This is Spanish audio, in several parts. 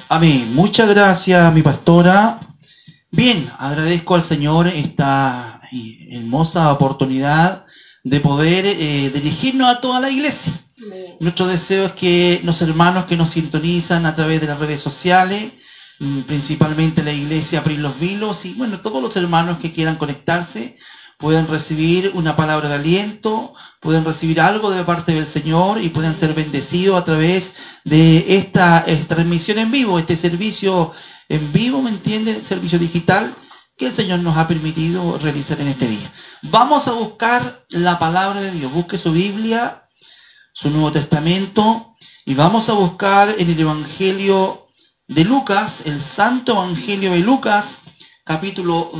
Amén. Muchas gracias, mi pastora. Bien, agradezco al Señor esta hermosa oportunidad de poder dirigirnos a toda la iglesia. Amén. Nuestro deseo es que los hermanos que nos sintonizan a través de las redes sociales, principalmente la iglesia Abrir los Vilos, y bueno, todos los hermanos que quieran conectarse, pueden recibir una palabra de aliento, pueden recibir algo de parte del Señor y pueden ser bendecidos a través de esta transmisión en vivo, este servicio en vivo, ¿me entienden? Servicio digital que el Señor nos ha permitido realizar en este día. Vamos a buscar la palabra de Dios. Busque su Biblia, su Nuevo Testamento, y vamos a buscar en el Evangelio de Lucas, el Santo Evangelio de Lucas, capítulo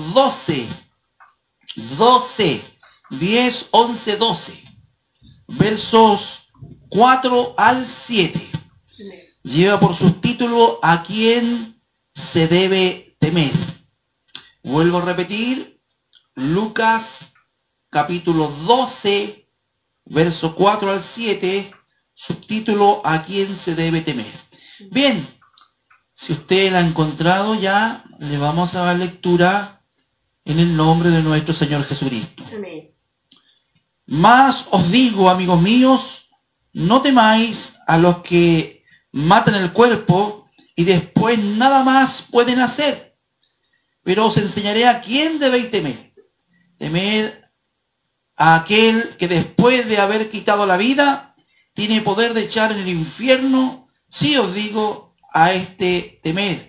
10, 11, 12, versos 4 al 7. Amén. Lleva por subtítulo ¿A quién se debe temer? Vuelvo a repetir, Lucas capítulo 12, verso 4 al 7, subtítulo ¿A quién se debe temer? Bien, si usted la ha encontrado ya, le vamos a dar lectura en el nombre de nuestro Señor Jesucristo. Amén. Mas os digo, amigos míos, no temáis a los que matan el cuerpo y después nada más pueden hacer. Pero os enseñaré a quién debéis temer. Temed a aquel que después de haber quitado la vida, tiene poder de echar en el infierno. Sí os digo, a este temed.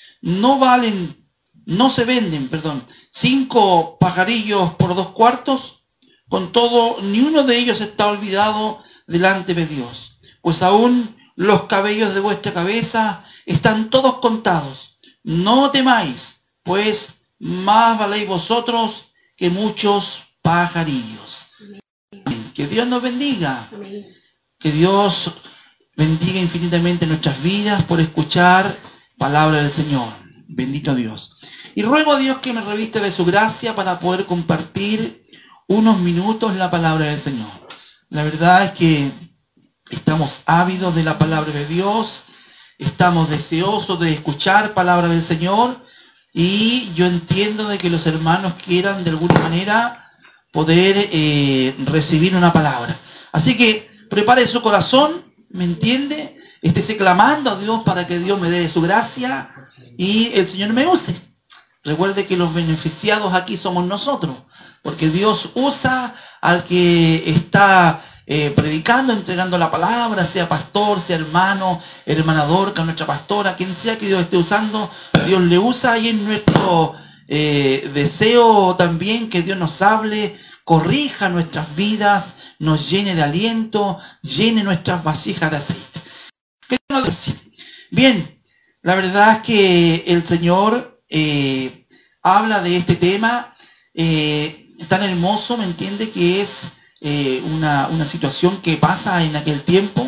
No se venden, 5 pajarillos por 2 cuartos. Con todo, ni uno de ellos está olvidado delante de Dios. Pues aún los cabellos de vuestra cabeza están todos contados. No temáis, pues más valéis vosotros que muchos pajarillos. Que Dios nos bendiga. Amén. Que Dios bendiga infinitamente nuestras vidas por escuchar palabra del Señor. Bendito Dios. Y ruego a Dios que me reviste de su gracia para poder compartir unos minutos la palabra del Señor. La verdad es que estamos ávidos de la palabra de Dios, estamos deseosos de escuchar palabra del Señor, y yo entiendo de que los hermanos quieran de alguna manera poder recibir una palabra. Así que prepare su corazón, ¿me entiende? Estése clamando a Dios para que Dios me dé su gracia y el Señor me use. Recuerde que los beneficiados aquí somos nosotros, porque Dios usa al que está predicando, entregando la palabra, sea pastor, sea hermano, hermana Dorca, nuestra pastora, quien sea que Dios esté usando, Dios le usa, y es nuestro deseo también que Dios nos hable, corrija nuestras vidas, nos llene de aliento, llene nuestras vasijas de aceite. ¿Qué nos dice? Bien, la verdad es que el Señor habla de este tema tan hermoso, ¿me entiende? Que es una situación que pasa en aquel tiempo,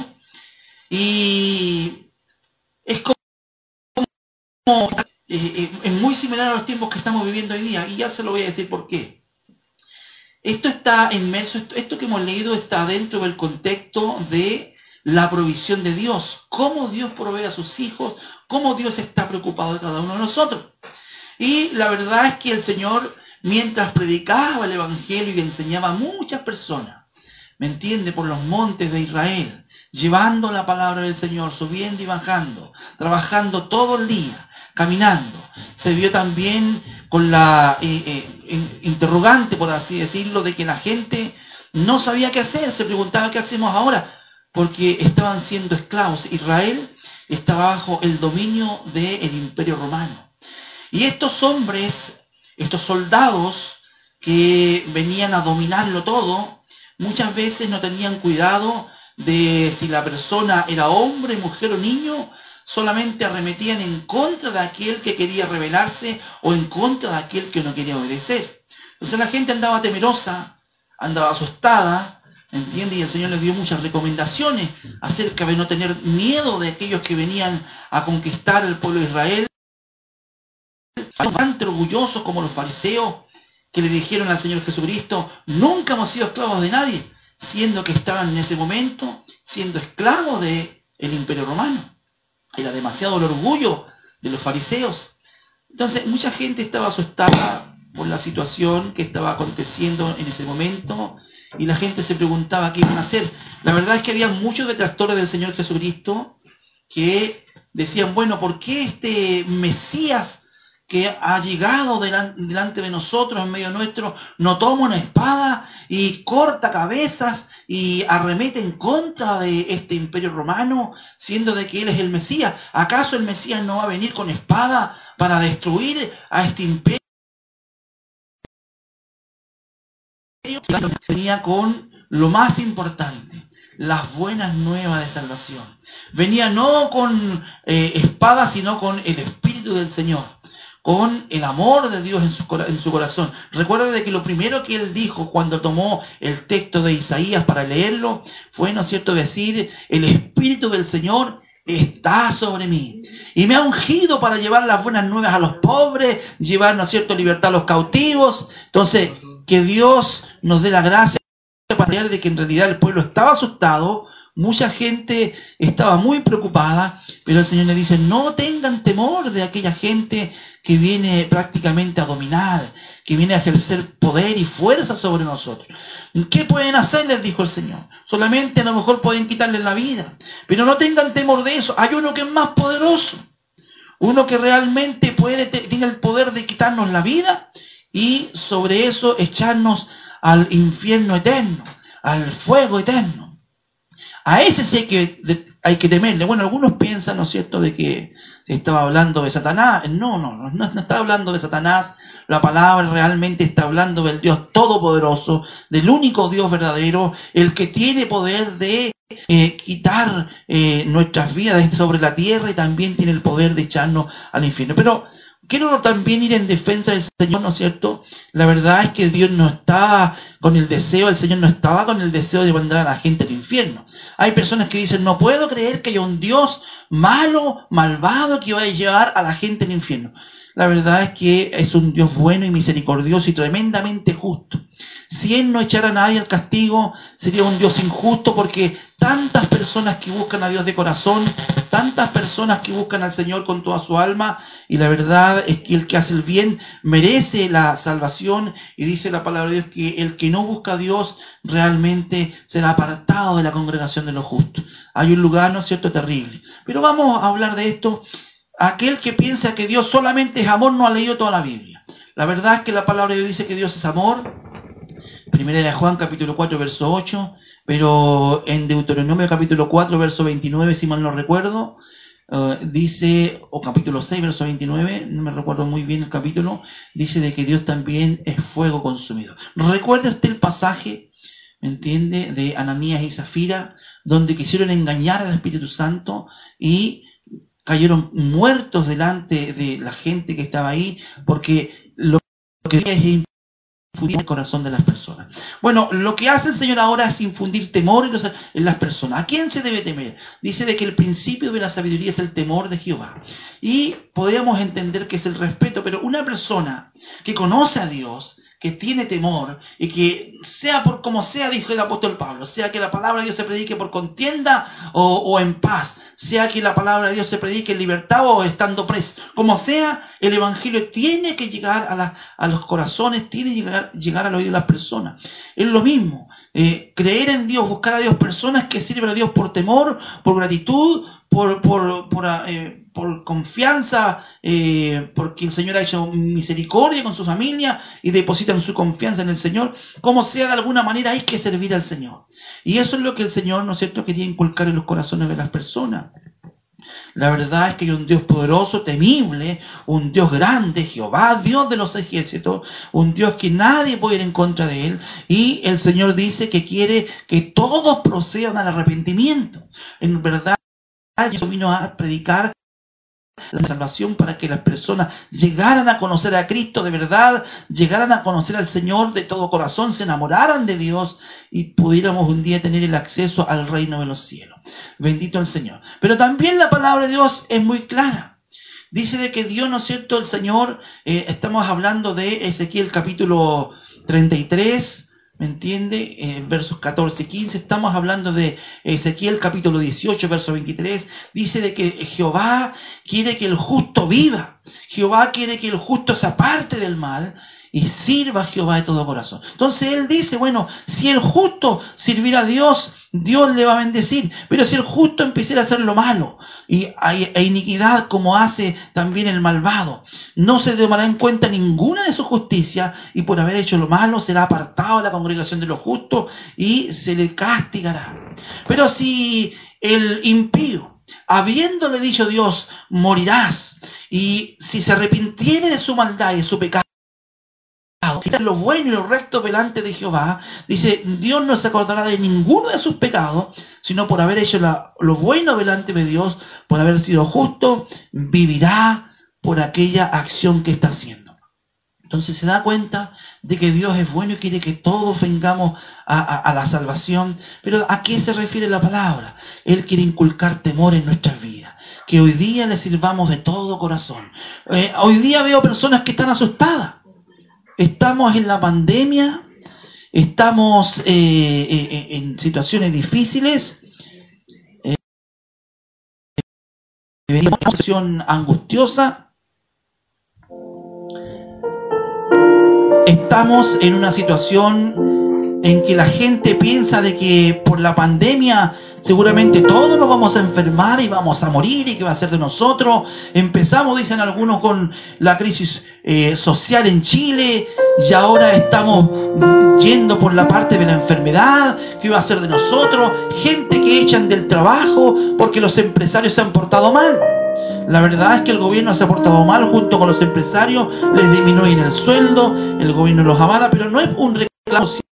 y es como es muy similar a los tiempos que estamos viviendo hoy día, y ya se lo voy a decir por qué. Esto está inmerso, esto que hemos leído está dentro del contexto de la provisión de Dios, cómo Dios provee a sus hijos, cómo Dios está preocupado de cada uno de nosotros. Y la verdad es que el Señor, mientras predicaba el Evangelio y enseñaba a muchas personas, ¿me entiende?, por los montes de Israel, llevando la palabra del Señor, subiendo y bajando, trabajando todo el día, caminando, se vio también con la interrogante, por así decirlo, de que la gente no sabía qué hacer, se preguntaba qué hacemos ahora, porque estaban siendo esclavos. Israel estaba bajo el dominio del Imperio Romano. Y estos hombres, estos soldados que venían a dominarlo todo, muchas veces no tenían cuidado de si la persona era hombre, mujer o niño, solamente arremetían en contra de aquel que quería rebelarse o en contra de aquel que no quería obedecer. Entonces la gente andaba temerosa, andaba asustada, ¿entiende? Y el Señor les dio muchas recomendaciones acerca de no tener miedo de aquellos que venían a conquistar el pueblo de Israel. Tan orgullosos como los fariseos, que le dijeron al Señor Jesucristo: nunca hemos sido esclavos de nadie, siendo que estaban en ese momento siendo esclavos del Imperio Romano. Era demasiado el orgullo de los fariseos. Entonces, mucha gente estaba asustada por la situación que estaba aconteciendo en ese momento, y la gente se preguntaba qué iban a hacer. La verdad es que había muchos detractores del Señor Jesucristo que decían, bueno, ¿por qué este Mesías que ha llegado delante de nosotros, en medio nuestro, no toma una espada y corta cabezas y arremete en contra de este imperio romano, siendo de que él es el Mesías? ¿Acaso el Mesías no va a venir con espada para destruir a este imperio? Venía con lo más importante, las buenas nuevas de salvación. Venía no con espada, sino con el Espíritu del Señor, con el amor de Dios en su corazón. Recuerda de que lo primero que él dijo cuando tomó el texto de Isaías para leerlo fue, ¿no es cierto?, decir: el Espíritu del Señor está sobre mí y me ha ungido para llevar las buenas nuevas a los pobres, llevar, ¿no es cierto?, libertad a los cautivos. Entonces, que Dios nos dé la gracia para ver de que en realidad el pueblo estaba asustado, mucha gente estaba muy preocupada, pero el Señor le dice: no tengan temor de aquella gente que viene prácticamente a dominar, que viene a ejercer poder y fuerza sobre nosotros. ¿Qué pueden hacer?, les dijo el Señor. Solamente a lo mejor pueden quitarles la vida, pero no tengan temor de eso. Hay uno que es más poderoso, uno que realmente tiene el poder de quitarnos la vida y sobre eso echarnos al infierno eterno, al fuego eterno. A ese sí que hay que temerle. Bueno, algunos piensan, ¿no es cierto?, de que estaba hablando de Satanás. No está hablando de Satanás. La palabra realmente está hablando del Dios Todopoderoso, del único Dios verdadero, el que tiene poder de quitar nuestras vidas sobre la tierra, y también tiene el poder de echarnos al infierno. Pero quiero también ir en defensa del Señor, ¿no es cierto? La verdad es que Dios no estaba con el deseo, el Señor no estaba con el deseo de mandar a la gente al infierno. Hay personas que dicen: no puedo creer que haya un Dios malo, malvado, que vaya a llevar a la gente al infierno. La verdad es que es un Dios bueno y misericordioso y tremendamente justo. Si Él no echara a nadie al castigo, sería un Dios injusto, porque tantas personas que buscan a Dios de corazón, tantas personas que buscan al Señor con toda su alma, y la verdad es que el que hace el bien merece la salvación, y dice la palabra de Dios que el que no busca a Dios realmente será apartado de la congregación de los justos. Hay un lugar, ¿no es cierto?, terrible. Pero vamos a hablar de esto. Aquel que piensa que Dios solamente es amor no ha leído toda la Biblia. La verdad es que la palabra de Dios dice que Dios es amor. Primera de Juan capítulo 4 verso 8, pero en Deuteronomio capítulo 4 verso 29, si mal no recuerdo, dice, o capítulo 6 verso 29, no me recuerdo muy bien el capítulo, dice de que Dios también es fuego consumido. ¿Recuerda usted el pasaje, me entiende, de Ananías y Zafira, donde quisieron engañar al Espíritu Santo y cayeron muertos delante de la gente que estaba ahí, porque lo que es infundir el corazón de las personas? Bueno, lo que hace el Señor ahora es infundir temor en las personas. ¿A quién se debe temer? Dice de que el principio de la sabiduría es el temor de Jehová. Y podríamos entender que es el respeto, pero una persona que conoce a Dios, que tiene temor, y que sea por como sea, dijo el apóstol Pablo, sea que la palabra de Dios se predique por contienda o en paz, sea que la palabra de Dios se predique en libertad o estando preso, como sea, el evangelio tiene que llegar a los corazones, tiene que llegar al oído de las personas. Es lo mismo, creer en Dios, buscar a Dios, personas que sirven a Dios por temor, por gratitud, por confianza, porque el Señor ha hecho misericordia con su familia y depositan su confianza en el Señor. Como sea, de alguna manera hay que servir al Señor. Y eso es lo que el Señor, ¿no es cierto?, quería inculcar en los corazones de las personas. La verdad es que hay un Dios poderoso, temible, un Dios grande, Jehová, Dios de los ejércitos, un Dios que nadie puede ir en contra de Él. Y el Señor dice que quiere que todos procedan al arrepentimiento. En verdad, Jesús vino a predicar la salvación para que las personas llegaran a conocer a Cristo de verdad, llegaran a conocer al Señor de todo corazón, se enamoraran de Dios y pudiéramos un día tener el acceso al reino de los cielos. Bendito el Señor. Pero también la palabra de Dios es muy clara. Dice de que Dios, ¿no es cierto?, el Señor, estamos hablando de Ezequiel capítulo 33, ¿Me entiende? Versos 14 y 15, estamos hablando de Ezequiel capítulo 18, verso 23, dice de que Jehová quiere que el justo viva, Jehová quiere que el justo se aparte del mal y sirva a Jehová de todo corazón. Entonces él dice, bueno, si el justo sirviera a Dios, Dios le va a bendecir, pero si el justo empezara a hacer lo malo e iniquidad como hace también el malvado, no se tomará en cuenta ninguna de su justicia y por haber hecho lo malo será apartado de la congregación de los justos y se le castigará. Pero si el impío, habiéndole dicho Dios, morirás, y si se arrepintiere de su maldad y de su pecado, lo bueno y lo recto delante de Jehová, dice, Dios no se acordará de ninguno de sus pecados, sino por haber hecho lo bueno delante de Dios, por haber sido justo, vivirá por aquella acción que está haciendo. Entonces se da cuenta de que Dios es bueno y quiere que todos vengamos a la salvación. Pero ¿a qué se refiere la palabra? Él quiere inculcar temor en nuestras vidas, que hoy día le sirvamos de todo corazón. Hoy día veo personas que están asustadas. Estamos en la pandemia, estamos en situaciones difíciles, venimos en una situación angustiosa, estamos en una situación en que la gente piensa de que por la pandemia seguramente todos nos vamos a enfermar y vamos a morir y que va a ser de nosotros. Empezamos, dicen algunos, con la crisis social en Chile y ahora estamos yendo por la parte de la enfermedad que va a ser de nosotros. Gente que echan del trabajo porque los empresarios se han portado mal. La verdad es que el gobierno se ha portado mal junto con los empresarios, les disminuyen el sueldo, el gobierno los avala, pero no es un reclamo social,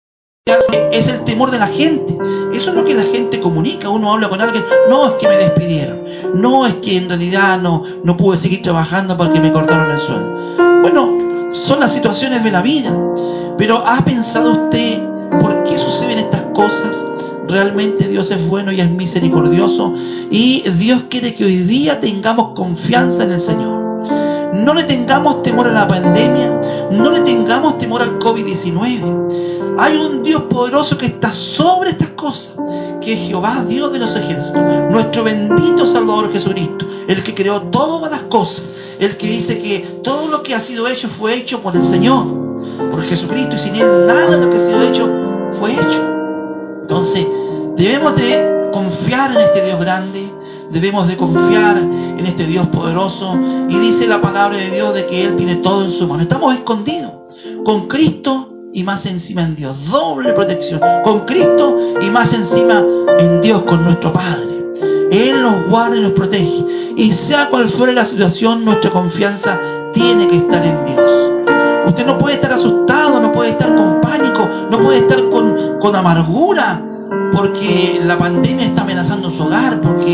es el temor de la gente. Eso es lo que la gente comunica. Uno habla con alguien, no, es que me despidieron, no, es que en realidad no pude seguir trabajando porque me cortaron el sueldo. Bueno, son las situaciones de la vida, pero ¿ha pensado usted por qué suceden estas cosas? Realmente Dios es bueno y es misericordioso y Dios quiere que hoy día tengamos confianza en el Señor. No le tengamos temor a la pandemia, no le tengamos temor al COVID-19. Hay un Dios poderoso que está sobre estas cosas, que es Jehová, Dios de los ejércitos, nuestro bendito Salvador Jesucristo, el que creó todas las cosas, el que dice que todo lo que ha sido hecho fue hecho por el Señor, por Jesucristo, y sin Él nada de lo que ha sido hecho fue hecho. Entonces, debemos de confiar en este Dios grande, debemos de confiar en este Dios poderoso, y dice la palabra de Dios de que Él tiene todo en su mano. Estamos escondidos con Cristo y más encima en Dios, doble protección, con Cristo y más encima en Dios, con nuestro Padre. Él nos guarda y nos protege, y sea cual fuere la situación, nuestra confianza tiene que estar en Dios. Usted no puede estar asustado, no puede estar con pánico, no puede estar con amargura, porque la pandemia está amenazando su hogar, porque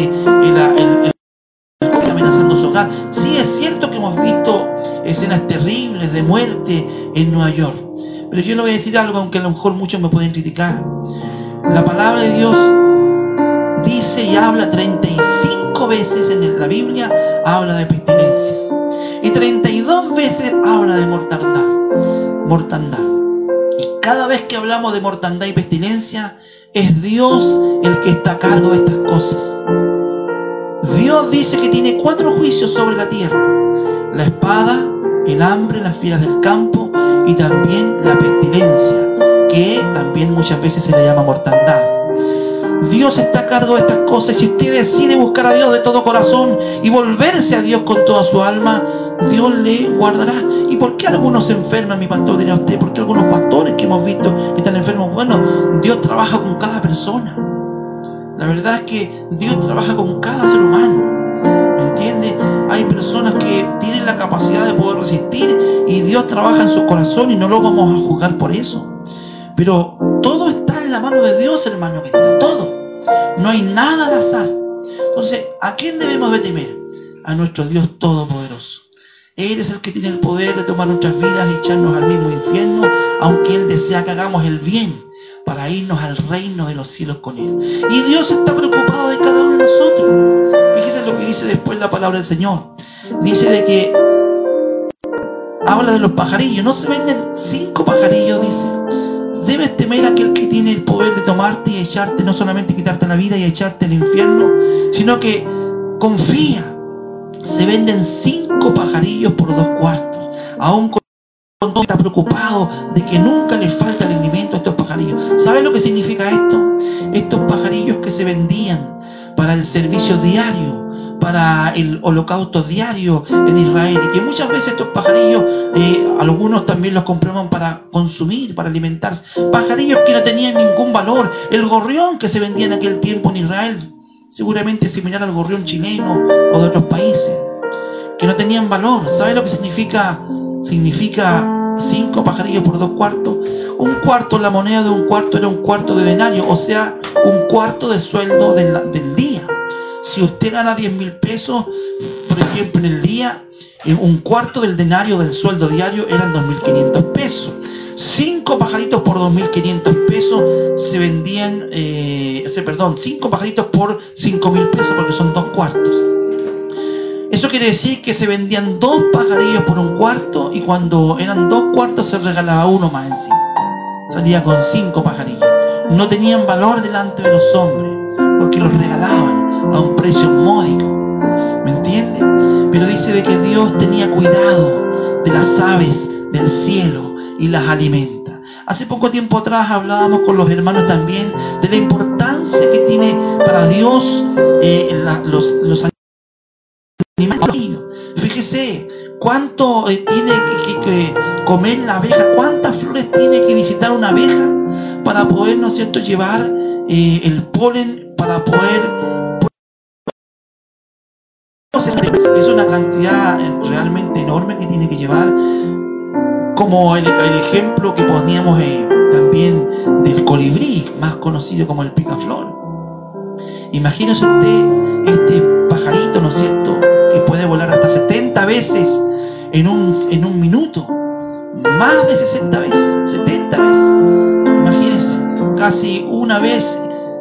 el está amenazando su hogar. Sí, es cierto que hemos visto escenas terribles de muerte en Nueva York, pero yo le voy a decir algo, aunque a lo mejor muchos me pueden criticar. La palabra de Dios dice y habla 35 veces en la Biblia, habla de pestilencias, y 32 veces habla de mortandad. Y cada vez que hablamos de mortandad y pestilencia, es Dios el que está a cargo de estas cosas. Dios dice que tiene 4 juicios sobre la tierra: la espada, el hambre, las fieras del campo y también la pestilencia, que también muchas veces se le llama mortandad. Dios está a cargo de estas cosas, y si usted decide buscar a Dios de todo corazón y volverse a Dios con toda su alma, Dios le guardará. ¿Y por qué algunos se enferman, mi pastor? Dirá usted, ¿por qué algunos pastores que hemos visto que están enfermos? Bueno, Dios trabaja con cada persona. La verdad es que Dios trabaja con cada ser humano, ¿me entiende? Hay personas que tienen la capacidad de poder resistir y Dios trabaja en su corazón y no lo vamos a juzgar por eso. Pero todo está en la mano de Dios, hermano querido, todo. No hay nada al azar. Entonces, ¿a quién debemos de temer? A nuestro Dios todopoderoso. Él es el que tiene el poder de tomar nuestras vidas y echarnos al mismo infierno, aunque Él desea que hagamos el bien para irnos al reino de los cielos con Él. Y Dios está preocupado de cada uno de nosotros. Fíjese lo que dice después la palabra del Señor. Dice de que habla de los pajarillos. No se venden 5 pajarillos, dice. Debes temer a aquel que tiene el poder de tomarte y echarte, no solamente quitarte la vida y echarte al infierno, sino que confía. Se venden 5 pajarillos por 2 cuartos. Aún con todo está preocupado de que nunca les falta el alimento a estos pajarillos. ¿Sabes lo que significa esto? Estos pajarillos que se vendían para el servicio diario, para el holocausto diario en Israel, y que muchas veces estos pajarillos, algunos también los compraban para consumir, para alimentarse. Pajarillos que no tenían ningún valor. El gorrión que se vendía en aquel tiempo en Israel, seguramente similar al gorrión chileno o de otros países, que no tenían valor. ¿Sabe lo que significa? Significa 5 pajarillos por 2 cuartos. Un cuarto, la moneda de un cuarto era un cuarto de denario, o sea, un cuarto de sueldo del día. Si usted gana 10.000 pesos, por ejemplo, en el día, un cuarto del denario del sueldo diario eran 2.500 pesos. 5 pajaritos por 2.500 pesos se vendían, 5 pajaritos por 5.000 pesos, porque son 2 cuartos. Eso quiere decir que se vendían 2 pajarillos por un cuarto, y cuando eran 2 cuartos se regalaba uno más encima. Salía con 5 pajarillos. No tenían valor delante de los hombres, porque los regalaban a un precio módico. ¿Me entiende? Pero dice de que Dios tenía cuidado de las aves del cielo y las alimenta. Hace poco tiempo atrás hablábamos con los hermanos también de la importancia que tiene para Dios los animales. Fíjese cuánto tiene que comer la abeja, cuántas flores tiene que visitar una abeja para poder, ¿no es cierto?, llevar el polen, para poder... Es una cantidad realmente enorme que tiene que llevar, como el ejemplo que poníamos también del colibrí, más conocido como el picaflor. Imagínese usted este pajarito, ¿no es cierto?, que puede volar hasta 70 veces en un minuto, más de 60 veces, 70 veces. Imagínense, casi una vez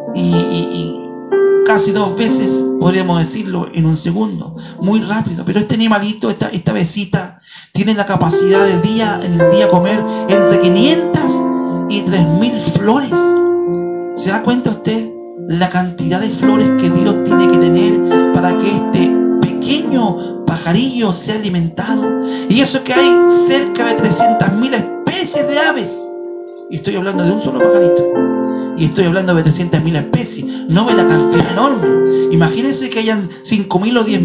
y casi 2 veces, podríamos decirlo, en un segundo, muy rápido. Pero este animalito, esta avecita, tiene la capacidad en el día comer entre 500 y 3.000 flores. ¿Se da cuenta usted la cantidad de flores que Dios tiene que tener para que este pequeño pajarillo sea alimentado? Y eso que hay cerca de 300.000 especies de aves. Y estoy hablando de un solo pajarito. Y estoy hablando de 300.000 especies. No ve la cantidad enorme. Imagínense que hayan 5.000 o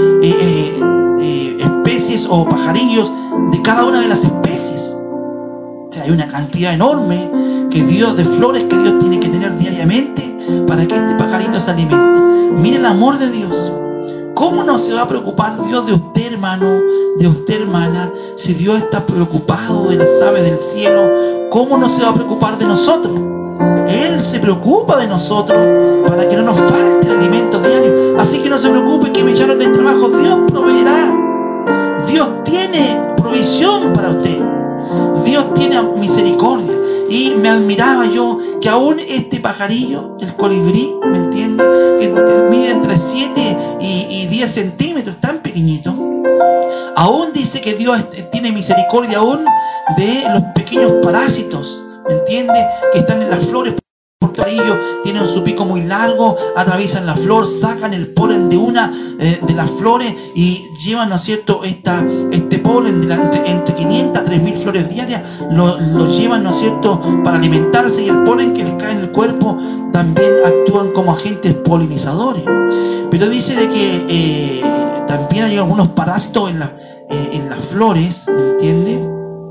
10.000 especies o pajarillos de cada una de las especies. O sea, hay una cantidad enorme de flores que Dios tiene que tener diariamente para que este pajarito se alimente. Mire el amor de Dios. ¿Cómo no se va a preocupar Dios de usted, hermano, de usted, hermana? Si Dios está preocupado de las aves del cielo, ¿cómo no se va a preocupar de nosotros? Él se preocupa de nosotros para que no nos falte el alimento diario. Así que no se preocupe que me echaron del trabajo. Dios proveerá. Dios tiene provisión para usted. Dios tiene misericordia. Y me admiraba yo que aún este pajarillo, el colibrí, ¿me entiende?, que mide entre 7 y 10 centímetros, tan pequeñito, aún dice que Dios tiene misericordia aún de los pequeños parásitos, ¿me entiende?, que están en las flores. Porque el pajarillo tiene su pico muy largo, atraviesan la flor, sacan el polen de una de las flores y llevan, ¿no es cierto?, este polen entre 500 a 3.000 flores diarias, lo llevan, ¿no es cierto?, para alimentarse, y el polen que les cae en el cuerpo también actúan como agentes polinizadores. Pero dice de que también hay algunos parásitos en las flores, ¿me entiende?,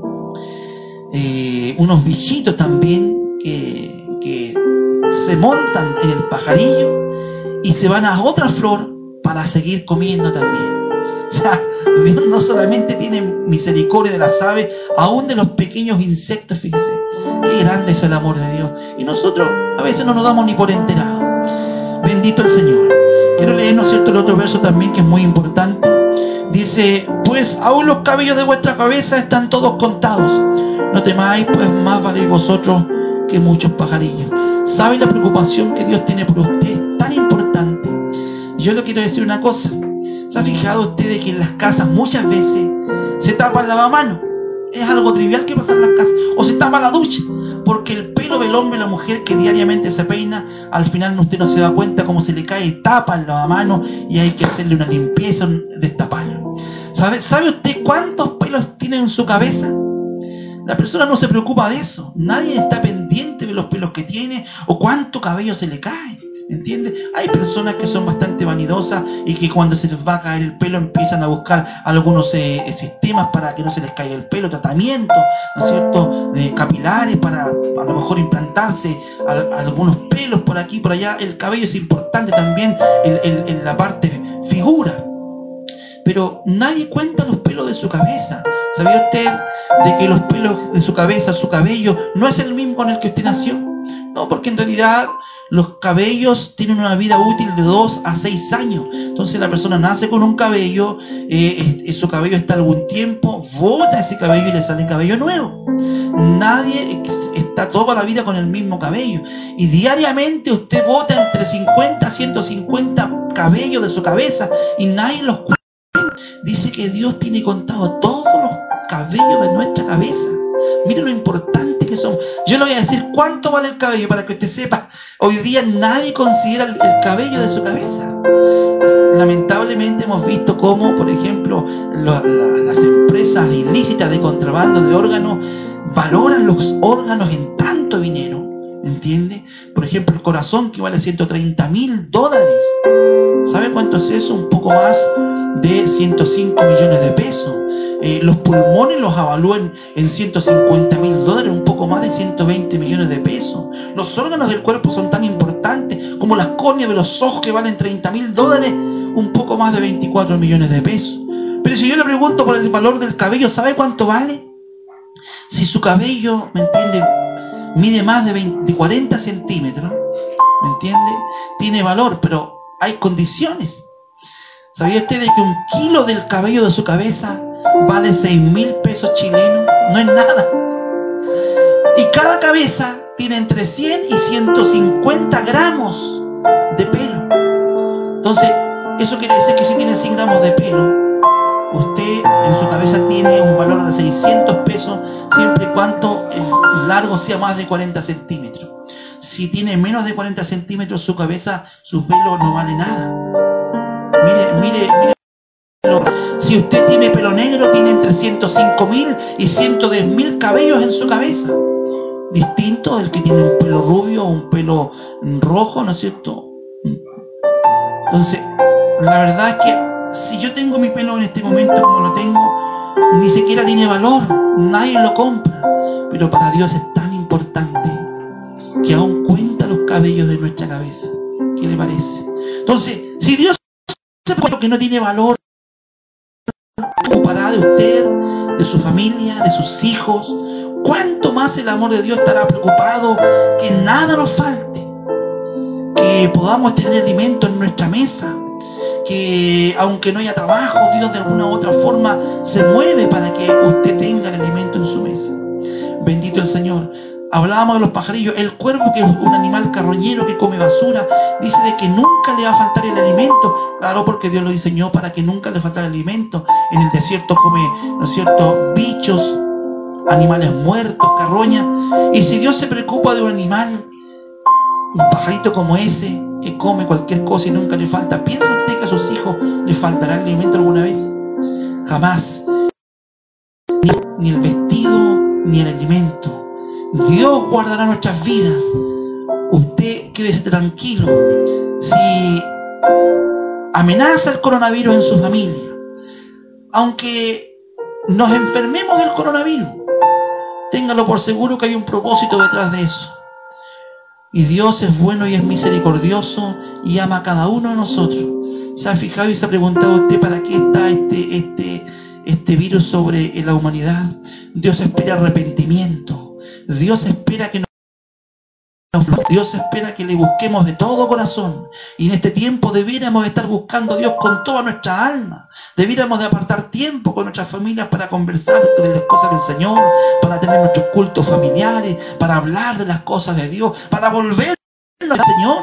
unos bichitos también que se montan en el pajarillo y se van a otra flor para seguir comiendo también. O sea, Dios no solamente tiene misericordia de las aves, aún de los pequeños insectos. Fíjese, qué grande es el amor de Dios. Y nosotros a veces no nos damos ni por enterado. Bendito el Señor. Quiero leer, ¿no es cierto?, el otro verso también, que es muy importante. Dice: pues aún los cabellos de vuestra cabeza están todos contados. No temáis, pues más valéis vosotros que muchos pajarillos. ¿Sabe la preocupación que Dios tiene por usted? Es tan importante. Yo le quiero decir una cosa. ¿Se ha fijado usted de que en las casas muchas veces se tapa el lavamanos? Es algo trivial que pasa en las casas. O se tapa la ducha. porque el pelo del hombre y la mujer que diariamente se peina, al final usted no se da cuenta cómo se le cae tapa en la mano y hay que hacerle una limpieza, destaparlo. ¿Sabe usted cuántos pelos tiene en su cabeza? La persona no se preocupa de eso. Nadie está pendiente de los pelos que tiene o cuánto cabello se le cae. ¿Entiende? Hay personas que son bastante vanidosas y que cuando se les va a caer el pelo empiezan a buscar algunos sistemas para que no se les caiga el pelo, tratamientos, ¿no es cierto? Capilares para a lo mejor implantarse algunos pelos por aquí, por allá. El cabello es importante también en la parte figura. Pero nadie cuenta los pelos de su cabeza. ¿Sabía usted de que los pelos de su cabeza, su cabello, no es el mismo con el que usted nació? No, porque en realidad los cabellos tienen una vida útil de 2 a 6 años. Entonces la persona nace con un cabello, su cabello está algún tiempo, bota ese cabello y le sale cabello nuevo. Nadie está toda la vida con el mismo cabello. Y diariamente usted bota entre 50 a 150 cabellos de su cabeza y nadie los cuenta. Dice que Dios tiene contado todos los cabellos de nuestra cabeza. Mire lo importante que somos. Yo le voy a decir cuánto vale el cabello para que usted sepa. Hoy día nadie considera el cabello de su cabeza. Lamentablemente hemos visto cómo, por ejemplo, las empresas ilícitas de contrabando de órganos valoran los órganos en tanto dinero. ¿Entiende? Por ejemplo, el corazón, que vale $130,000. ¿Sabe cuánto es eso? Un poco más de 105 millones de pesos. Los pulmones los evalúan en $150,000, un poco más de 120 millones de pesos. Los órganos del cuerpo son tan importantes como las córneas de los ojos, que valen $30,000, un poco más de 24 millones de pesos. Pero si yo le pregunto por el valor del cabello, ¿sabe cuánto vale? Si su cabello, ¿me entiende?, mide más de 40 centímetros, ¿me entiende?, tiene valor, pero hay condiciones. ¿Sabía usted de que 1 kilo del cabello de su cabeza vale 6,000 pesos chilenos? No es nada. Y cada cabeza tiene entre 100 y 150 gramos de pelo. Entonces, eso quiere decir que si tiene 100 gramos de pelo, usted en su cabeza tiene un valor de 600 pesos, siempre y cuando el largo sea más de 40 centímetros. Si tiene menos de 40 centímetros su cabeza, su pelo no vale nada. Mire. Si usted tiene pelo negro, tiene entre 105,000 y 110,000 cabellos en su cabeza. Distinto del que tiene un pelo rubio o un pelo rojo, ¿no es cierto? Entonces, la verdad es que si yo tengo mi pelo en este momento como lo tengo, ni siquiera tiene valor, nadie lo compra. Pero para Dios es tan importante que aún cuenta los cabellos de nuestra cabeza. ¿Qué le parece? Entonces, si Dios sabe lo que no tiene valor, ocupará de usted, de su familia, de sus hijos, ¿cuánto más el amor de Dios estará preocupado que nada nos falte? Que podamos tener alimento en nuestra mesa, que aunque no haya trabajo, Dios de alguna u otra forma se mueve para que usted tenga el alimento en su mesa. Bendito el Señor. Hablábamos de los pajarillos. El cuervo, que es un animal carroñero que come basura, dice de que nunca le va a faltar el alimento. Claro, porque Dios lo diseñó para que nunca le faltara el alimento. En el desierto come, ¿no es cierto?, bichos, animales muertos, carroña. Y si Dios se preocupa de un animal, un pajarito como ese, que come cualquier cosa y nunca le falta, ¿piensa usted que a sus hijos les faltará el alimento alguna vez? Jamás. Ni el vestido, ni el alimento. Dios guardará nuestras vidas. Usted quédese tranquilo. Si amenaza el coronavirus en su familia, aunque nos enfermemos del coronavirus, téngalo por seguro que hay un propósito detrás de eso. Y Dios es bueno y es misericordioso y ama a cada uno de nosotros. ¿Se ha fijado y se ha preguntado usted para qué está este virus sobre la humanidad? Dios espera arrepentimiento. Dios espera que Dios espera que le busquemos de todo corazón. Y en este tiempo debiéramos estar buscando a Dios con toda nuestra alma. Debiéramos de apartar tiempo con nuestras familias para conversar de las cosas del Señor, para tener nuestros cultos familiares, para hablar de las cosas de Dios, para volver al Señor.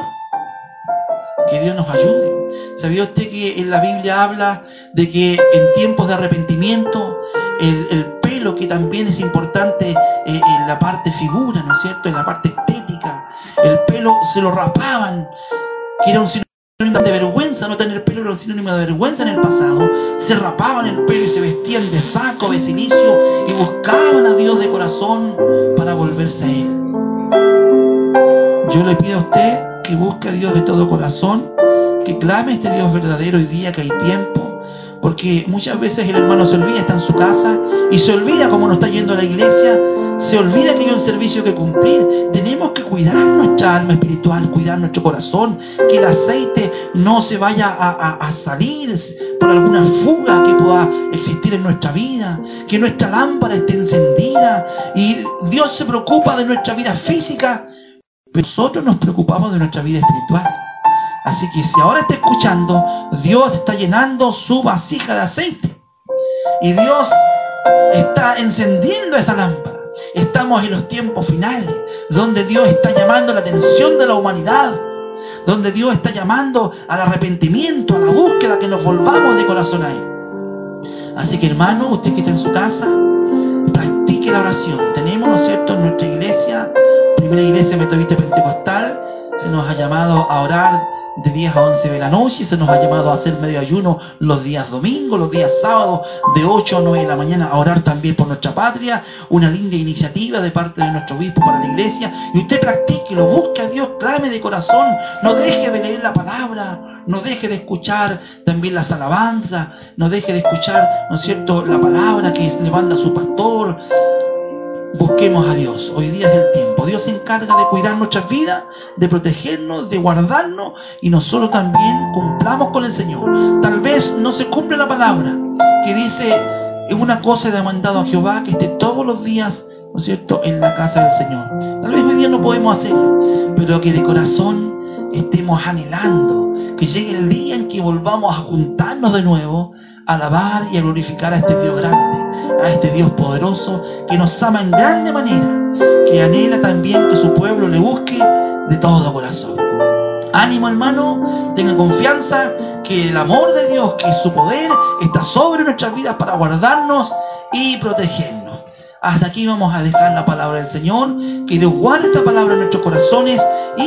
Que Dios nos ayude. ¿Sabía usted que en la Biblia habla de que en tiempos de arrepentimiento el pelo pelo, que también es importante en la parte figura, ¿no es cierto?, en la parte estética. El pelo se lo rapaban, que era un sinónimo de vergüenza. No tener pelo era un sinónimo de vergüenza en el pasado. Se rapaban el pelo y se vestían de saco, de cilicio, y buscaban a Dios de corazón para volverse a Él. Yo le pido a usted que busque a Dios de todo corazón, que clame a este Dios verdadero hoy día que hay tiempo, porque muchas veces el hermano se olvida, está en su casa y se olvida cómo no está yendo a la iglesia, se olvida que hay un servicio que cumplir. Tenemos que cuidar nuestra alma espiritual, cuidar nuestro corazón, que el aceite no se vaya a salir por alguna fuga que pueda existir en nuestra vida, que nuestra lámpara esté encendida. Y Dios se preocupa de nuestra vida física, pero nosotros nos preocupamos de nuestra vida espiritual. Así que si ahora está escuchando, Dios está llenando su vasija de aceite. Y Dios está encendiendo esa lámpara. Estamos en los tiempos finales, donde Dios está llamando la atención de la humanidad, donde Dios está llamando al arrepentimiento, a la búsqueda, que nos volvamos de corazón a Él. Así que, hermano, usted que está en su casa, practique la oración. Tenemos, ¿no es cierto?, en nuestra iglesia, primera iglesia metodista pentecostal, se nos ha llamado a orar de 10 a 11 de la noche, se nos ha llamado a hacer medio ayuno los días domingos, los días sábados, de 8 a 9 de la mañana, a orar también por nuestra patria. Una linda iniciativa de parte de nuestro obispo para la iglesia. Y usted practíquelo, busque a Dios, clame de corazón, no deje de leer la palabra, no deje de escuchar también las alabanzas, no deje de escuchar, ¿no es cierto?, la palabra que le manda su pastor. Busquemos a Dios. Hoy día es el tiempo. Dios se encarga de cuidar nuestras vidas, de protegernos, de guardarnos, y nosotros también cumplamos con el Señor. Tal vez no se cumple la palabra que dice: una cosa he demandado a Jehová, que esté todos los días, ¿no es cierto?, en la casa del Señor. Tal vez hoy día no podemos hacerlo, pero que de corazón estemos anhelando que llegue el día en que volvamos a juntarnos de nuevo, a alabar y a glorificar a este Dios grande, a este Dios poderoso, que nos ama en grande manera, que anhela también que su pueblo le busque de todo corazón. Ánimo, hermano, tenga confianza que el amor de Dios, que su poder está sobre nuestras vidas para guardarnos y protegernos. Hasta aquí vamos a dejar la palabra del Señor. Que Dios guarde esta palabra en nuestros corazones.